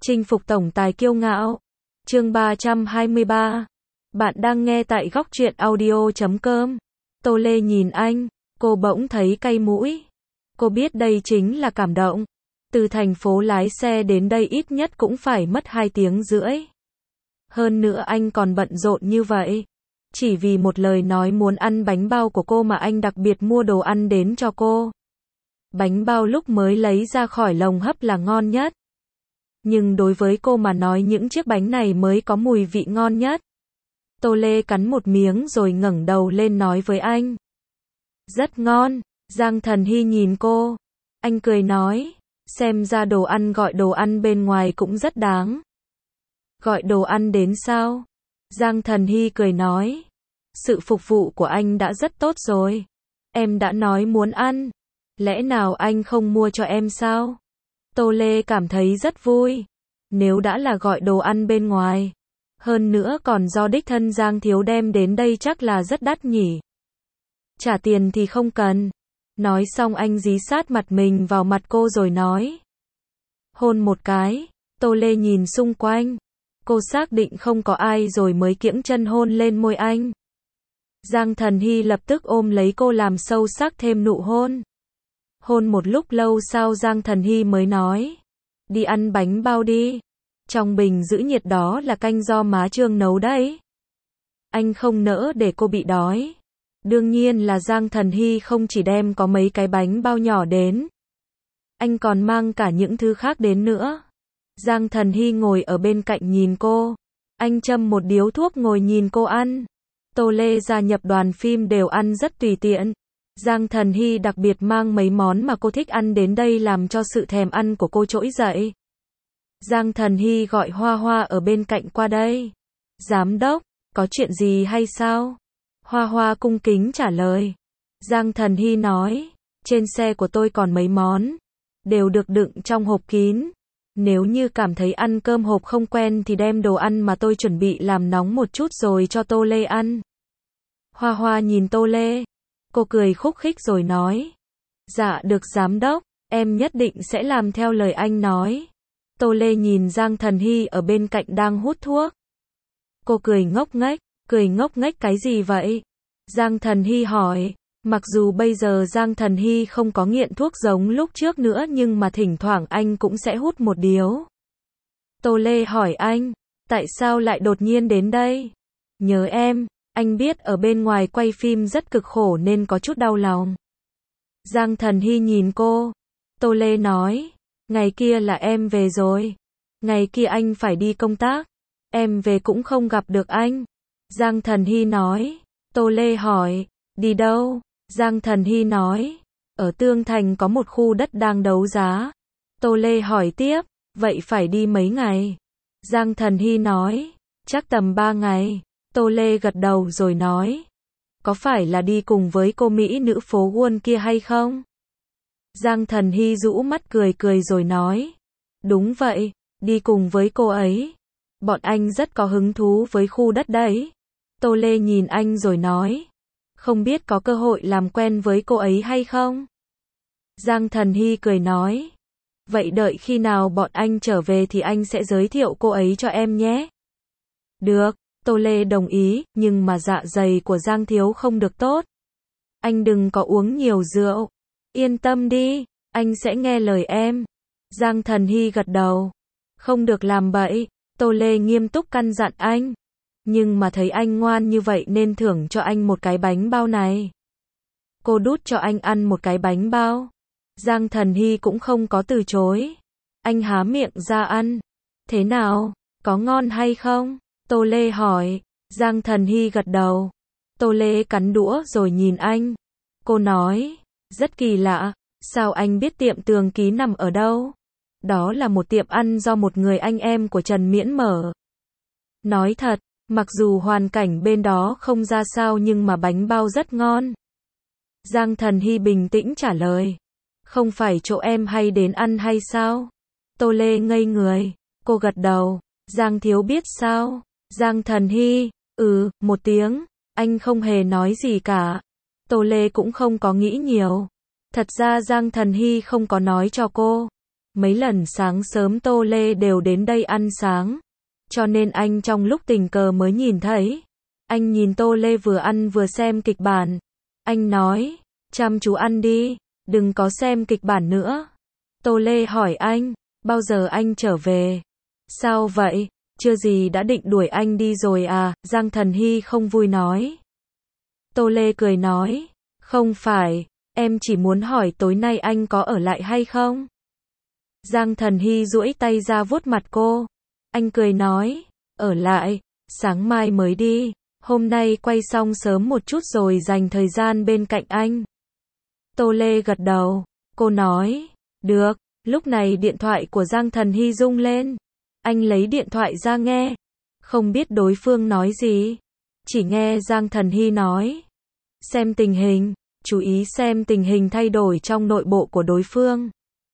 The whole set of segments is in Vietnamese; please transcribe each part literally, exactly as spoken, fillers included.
Chinh phục tổng tài kiêu ngạo. Chương ba trăm hai mươi ba. Bạn đang nghe tại góc truyện audio chấm com. Tô Lê nhìn anh, cô bỗng thấy cay mũi. Cô biết đây chính là cảm động. Từ thành phố lái xe đến đây ít nhất cũng phải mất hai tiếng rưỡi. Hơn nữa anh còn bận rộn như vậy. Chỉ vì một lời nói muốn ăn bánh bao của cô mà anh đặc biệt mua đồ ăn đến cho cô. Bánh bao lúc mới lấy ra khỏi lồng hấp là ngon nhất. Nhưng đối với cô mà nói những chiếc bánh này mới có mùi vị ngon nhất. Tô Lê cắn một miếng rồi ngẩng đầu lên nói với anh. Rất ngon. Giang Thần Hy nhìn cô. Anh cười nói. Xem ra đồ ăn gọi đồ ăn bên ngoài cũng rất đáng. Gọi đồ ăn đến sao? Giang Thần Hy cười nói. Sự phục vụ của anh đã rất tốt rồi. Em đã nói muốn ăn. Lẽ nào anh không mua cho em sao? Tô Lê cảm thấy rất vui. Nếu đã là gọi đồ ăn bên ngoài. Hơn nữa còn do đích thân Giang Thiếu đem đến đây chắc là rất đắt nhỉ. Trả tiền thì không cần. Nói xong anh dí sát mặt mình vào mặt cô rồi nói. Hôn một cái. Tô Lê nhìn xung quanh. Cô xác định không có ai rồi mới kiễng chân hôn lên môi anh. Giang Thần Hy lập tức ôm lấy cô làm sâu sắc thêm nụ hôn. Hôn một lúc lâu sau Giang Thần Hy mới nói. Đi ăn bánh bao đi. Trong bình giữ nhiệt đó là canh do má Trương nấu đấy. Anh không nỡ để cô bị đói. Đương nhiên là Giang Thần Hy không chỉ đem có mấy cái bánh bao nhỏ đến. Anh còn mang cả những thứ khác đến nữa. Giang Thần Hy ngồi ở bên cạnh nhìn cô. Anh châm một điếu thuốc ngồi nhìn cô ăn. Tô Lê gia nhập đoàn phim đều ăn rất tùy tiện. Giang Thần Hy đặc biệt mang mấy món mà cô thích ăn đến đây làm cho sự thèm ăn của cô trỗi dậy. Giang Thần Hy gọi Hoa Hoa ở bên cạnh qua đây. Giám đốc, có chuyện gì hay sao? Hoa Hoa cung kính trả lời. Giang Thần Hy nói, trên xe của tôi còn mấy món. Đều được đựng trong hộp kín. Nếu như cảm thấy ăn cơm hộp không quen thì đem đồ ăn mà tôi chuẩn bị làm nóng một chút rồi cho Tô Lê ăn. Hoa Hoa nhìn Tô Lê. Cô cười khúc khích rồi nói. Dạ được giám đốc, em nhất định sẽ làm theo lời anh nói. Tô Lê nhìn Giang Thần Hy ở bên cạnh đang hút thuốc. Cô cười ngốc nghếch, cười ngốc nghếch cái gì vậy? Giang Thần Hy hỏi. Mặc dù bây giờ Giang Thần Hy không có nghiện thuốc giống lúc trước nữa nhưng mà thỉnh thoảng anh cũng sẽ hút một điếu. Tô Lê hỏi anh, tại sao lại đột nhiên đến đây? Nhớ em, anh biết ở bên ngoài quay phim rất cực khổ nên có chút đau lòng. Giang Thần Hy nhìn cô. Tô Lê nói, ngày kia là em về rồi. Ngày kia anh phải đi công tác. Em về cũng không gặp được anh. Giang Thần Hy nói. Tô Lê hỏi, đi đâu? Giang Thần Hy nói, ở Tương Thành có một khu đất đang đấu giá. Tô Lê hỏi tiếp, vậy phải đi mấy ngày? Giang Thần Hy nói, chắc tầm ba ngày. Tô Lê gật đầu rồi nói, có phải là đi cùng với cô Mỹ nữ phố Wall kia hay không? Giang Thần Hy rũ mắt cười cười rồi nói, đúng vậy, đi cùng với cô ấy. Bọn anh rất có hứng thú với khu đất đấy. Tô Lê nhìn anh rồi nói, không biết có cơ hội làm quen với cô ấy hay không? Giang Thần Hy cười nói, vậy đợi khi nào bọn anh trở về thì anh sẽ giới thiệu cô ấy cho em nhé. Được, Tô Lê đồng ý, nhưng mà dạ dày của Giang Thiếu không được tốt. Anh đừng có uống nhiều rượu. Yên tâm đi, anh sẽ nghe lời em. Giang Thần Hy gật đầu. Không được làm bậy, Tô Lê nghiêm túc căn dặn anh. Nhưng mà thấy anh ngoan như vậy nên thưởng cho anh một cái bánh bao này. Cô đút cho anh ăn một cái bánh bao. Giang Thần Hy cũng không có từ chối. Anh há miệng ra ăn. Thế nào, có ngon hay không? Tô Lê hỏi. Giang Thần Hy gật đầu. Tô Lê cắn đũa rồi nhìn anh. Cô nói, rất kỳ lạ, sao anh biết tiệm Tường Ký nằm ở đâu? Đó là một tiệm ăn do một người anh em của Trần Miễn mở. Nói thật, mặc dù hoàn cảnh bên đó không ra sao nhưng mà bánh bao rất ngon. Giang Thần Hy bình tĩnh trả lời. Không phải chỗ em hay đến ăn hay sao? Tô Lê ngây người. Cô gật đầu. Giang Thiếu biết sao? Giang Thần Hy. Ừ, một tiếng. Anh không hề nói gì cả. Tô Lê cũng không có nghĩ nhiều. Thật ra Giang Thần Hy không có nói cho cô. Mấy lần sáng sớm Tô Lê đều đến đây ăn sáng, cho nên anh trong lúc tình cờ mới nhìn thấy. Anh nhìn Tô Lê vừa ăn vừa xem kịch bản. Anh nói, chăm chú ăn đi, đừng có xem kịch bản nữa. Tô Lê hỏi anh, bao giờ anh trở về? Sao vậy? Chưa gì đã định đuổi anh đi rồi à? Giang Thần Hy không vui nói. Tô Lê cười nói, không phải, em chỉ muốn hỏi tối nay anh có ở lại hay không? Giang Thần Hy duỗi tay ra vuốt mặt cô. Anh cười nói, ở lại, sáng mai mới đi, hôm nay quay xong sớm một chút rồi dành thời gian bên cạnh anh. Tô Lê gật đầu, cô nói, được. Lúc này điện thoại của Giang Thần Hy rung lên. Anh lấy điện thoại ra nghe, không biết đối phương nói gì, chỉ nghe Giang Thần Hy nói, xem tình hình, chú ý xem tình hình thay đổi trong nội bộ của đối phương.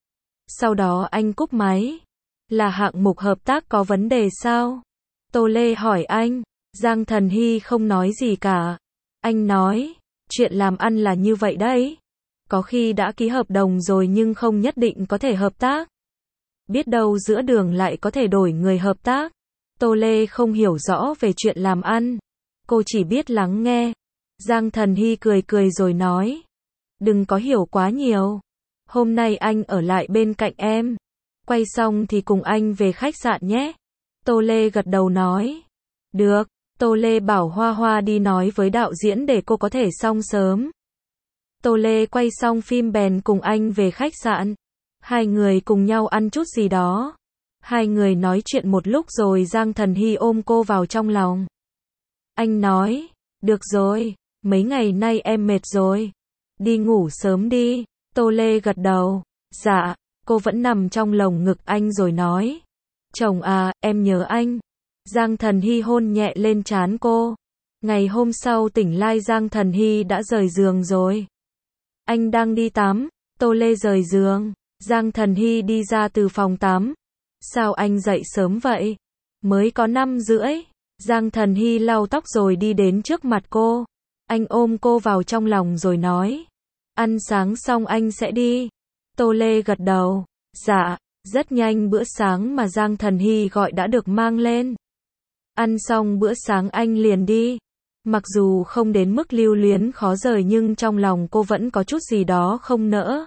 Sau đó anh cúp máy. Là hạng mục hợp tác có vấn đề sao? Tô Lê hỏi anh. Giang Thần Hy không nói gì cả. Anh nói, chuyện làm ăn là như vậy đấy. Có khi đã ký hợp đồng rồi nhưng không nhất định có thể hợp tác. Biết đâu giữa đường lại có thể đổi người hợp tác. Tô Lê không hiểu rõ về chuyện làm ăn. Cô chỉ biết lắng nghe. Giang Thần Hy cười cười rồi nói, đừng có hiểu quá nhiều. Hôm nay anh ở lại bên cạnh em. Quay xong thì cùng anh về khách sạn nhé. Tô Lê gật đầu nói, được. Tô Lê bảo Hoa Hoa đi nói với đạo diễn để cô có thể xong sớm. Tô Lê quay xong phim bèn cùng anh về khách sạn. Hai người cùng nhau ăn chút gì đó. Hai người nói chuyện một lúc rồi Giang Thần Hy ôm cô vào trong lòng. Anh nói, được rồi, mấy ngày nay em mệt rồi. Đi ngủ sớm đi. Tô Lê gật đầu. Dạ, cô vẫn nằm trong lồng ngực anh rồi nói, chồng à, em nhớ anh. Giang Thần Hy hôn nhẹ lên trán cô. Ngày hôm sau tỉnh lại Giang Thần Hy đã rời giường rồi. Anh đang đi tắm. Tô Lê rời giường. Giang Thần Hy đi ra từ phòng tắm. Sao anh dậy sớm vậy? Mới có năm rưỡi. Giang Thần Hy lau tóc rồi đi đến trước mặt cô. Anh ôm cô vào trong lòng rồi nói, ăn sáng xong anh sẽ đi. Tô Lê gật đầu. Dạ. Rất nhanh bữa sáng mà Giang Thần Hy gọi đã được mang lên. Ăn xong bữa sáng anh liền đi. Mặc dù không đến mức lưu luyến khó rời nhưng trong lòng cô vẫn có chút gì đó không nỡ.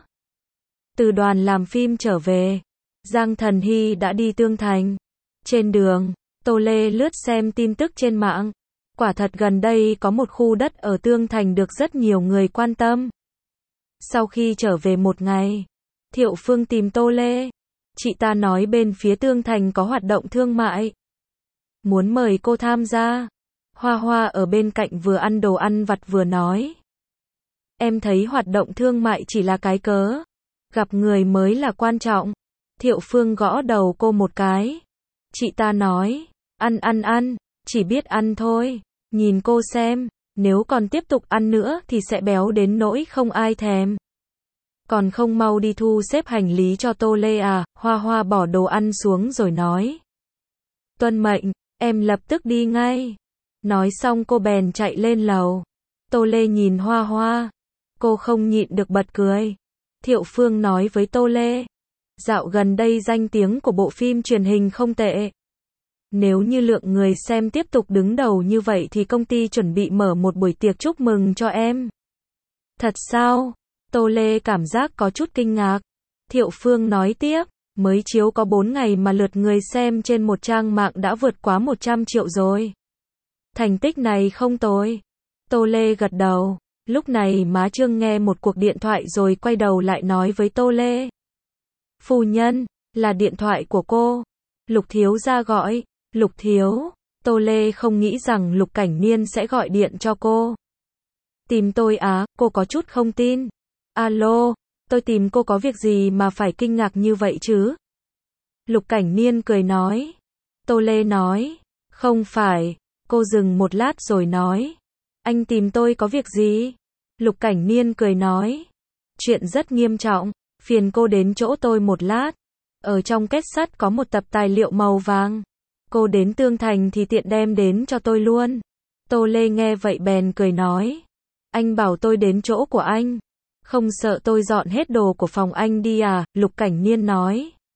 Từ đoàn làm phim trở về, Giang Thần Hy đã đi Tương Thành. Trên đường, Tô Lê lướt xem tin tức trên mạng. Quả thật gần đây có một khu đất ở Tương Thành được rất nhiều người quan tâm. Sau khi trở về một ngày, Thiệu Phương tìm Tô Lê. Chị ta nói bên phía Tương Thành có hoạt động thương mại, muốn mời cô tham gia. Hoa Hoa ở bên cạnh vừa ăn đồ ăn vặt vừa nói, em thấy hoạt động thương mại chỉ là cái cớ, gặp người mới là quan trọng. Thiệu Phương gõ đầu cô một cái. Chị ta nói, ăn ăn ăn, chỉ biết ăn thôi. Nhìn cô xem, nếu còn tiếp tục ăn nữa thì sẽ béo đến nỗi không ai thèm. Còn không mau đi thu xếp hành lý cho Tô Lê à? Hoa Hoa bỏ đồ ăn xuống rồi nói, tuân mệnh, em lập tức đi ngay. Nói xong cô bèn chạy lên lầu. Tô Lê nhìn Hoa Hoa, cô không nhịn được bật cười. Thiệu Phương nói với Tô Lê, dạo gần đây danh tiếng của bộ phim truyền hình không tệ. Nếu như lượng người xem tiếp tục đứng đầu như vậy thì công ty chuẩn bị mở một buổi tiệc chúc mừng cho em. Thật sao? Tô Lê cảm giác có chút kinh ngạc. Thiệu Phương nói tiếp, mới chiếu có bốn ngày mà lượt người xem trên một trang mạng đã vượt quá một trăm triệu rồi. Thành tích này không tồi. Tô Lê gật đầu. Lúc này má Trương nghe một cuộc điện thoại rồi quay đầu lại nói với Tô Lê. Phu nhân, là điện thoại của cô. Lục Thiếu gia gọi. Lục Thiếu. Tô Lê không nghĩ rằng Lục Cảnh Niên sẽ gọi điện cho cô. Tìm tôi á? Cô có chút không tin. Alo, tôi tìm cô có việc gì mà phải kinh ngạc như vậy chứ? Lục Cảnh Niên cười nói. Tô Lê nói, không phải. Cô dừng một lát rồi nói, anh tìm tôi có việc gì? Lục Cảnh Niên cười nói, chuyện rất nghiêm trọng, phiền cô đến chỗ tôi một lát. Ở trong két sắt có một tập tài liệu màu vàng. Cô đến Tương Thành thì tiện đem đến cho tôi luôn. Tô Lê nghe vậy bèn cười nói, anh bảo tôi đến chỗ của anh, không sợ tôi dọn hết đồ của phòng anh đi à? Lục Cảnh Niên nói,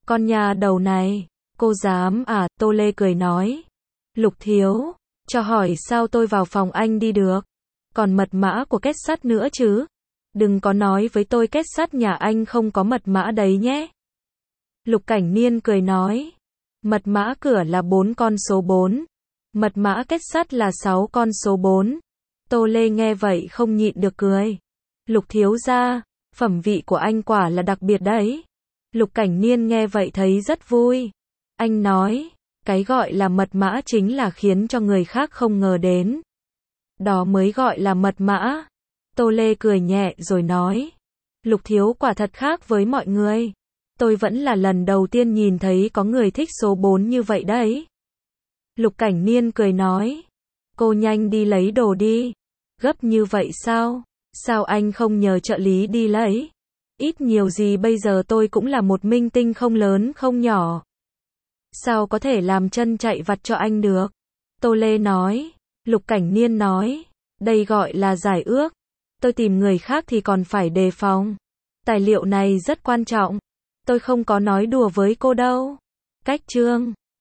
Con nhà đầu này, cô dám à, Tô Lê cười nói. Lục Thiếu, cho hỏi sao tôi vào phòng anh đi được? Còn mật mã của kết sắt nữa chứ? Đừng có nói với tôi kết sắt nhà anh không có mật mã đấy nhé. Lục Cảnh Niên cười nói. Mật mã cửa là bốn con số bốn. Mật mã kết sắt là sáu con số bốn. Tô Lê nghe vậy không nhịn được cười. Lục thiếu gia, phẩm vị của anh quả là đặc biệt đấy. Lục Cảnh Niên nghe vậy thấy rất vui. Anh nói, cái gọi là mật mã chính là khiến cho người khác không ngờ đến. Đó mới gọi là mật mã. Tô Lê cười nhẹ rồi nói. Lục thiếu quả thật khác với mọi người. Tôi vẫn là lần đầu tiên nhìn thấy có người thích số bốn như vậy đấy. Lục Cảnh Niên cười nói. Cô nhanh đi lấy đồ đi. Gấp như vậy sao? Sao anh không nhờ trợ lý đi lấy? Ít nhiều gì bây giờ tôi cũng là một minh tinh không lớn không nhỏ. Sao có thể làm chân chạy vặt cho anh được? Tô Lê nói. Lục Cảnh Niên nói. Đây gọi là giải ước. Tôi tìm người khác thì còn phải đề phòng. Tài liệu này rất quan trọng. Tôi không có nói đùa với cô đâu. Cách chương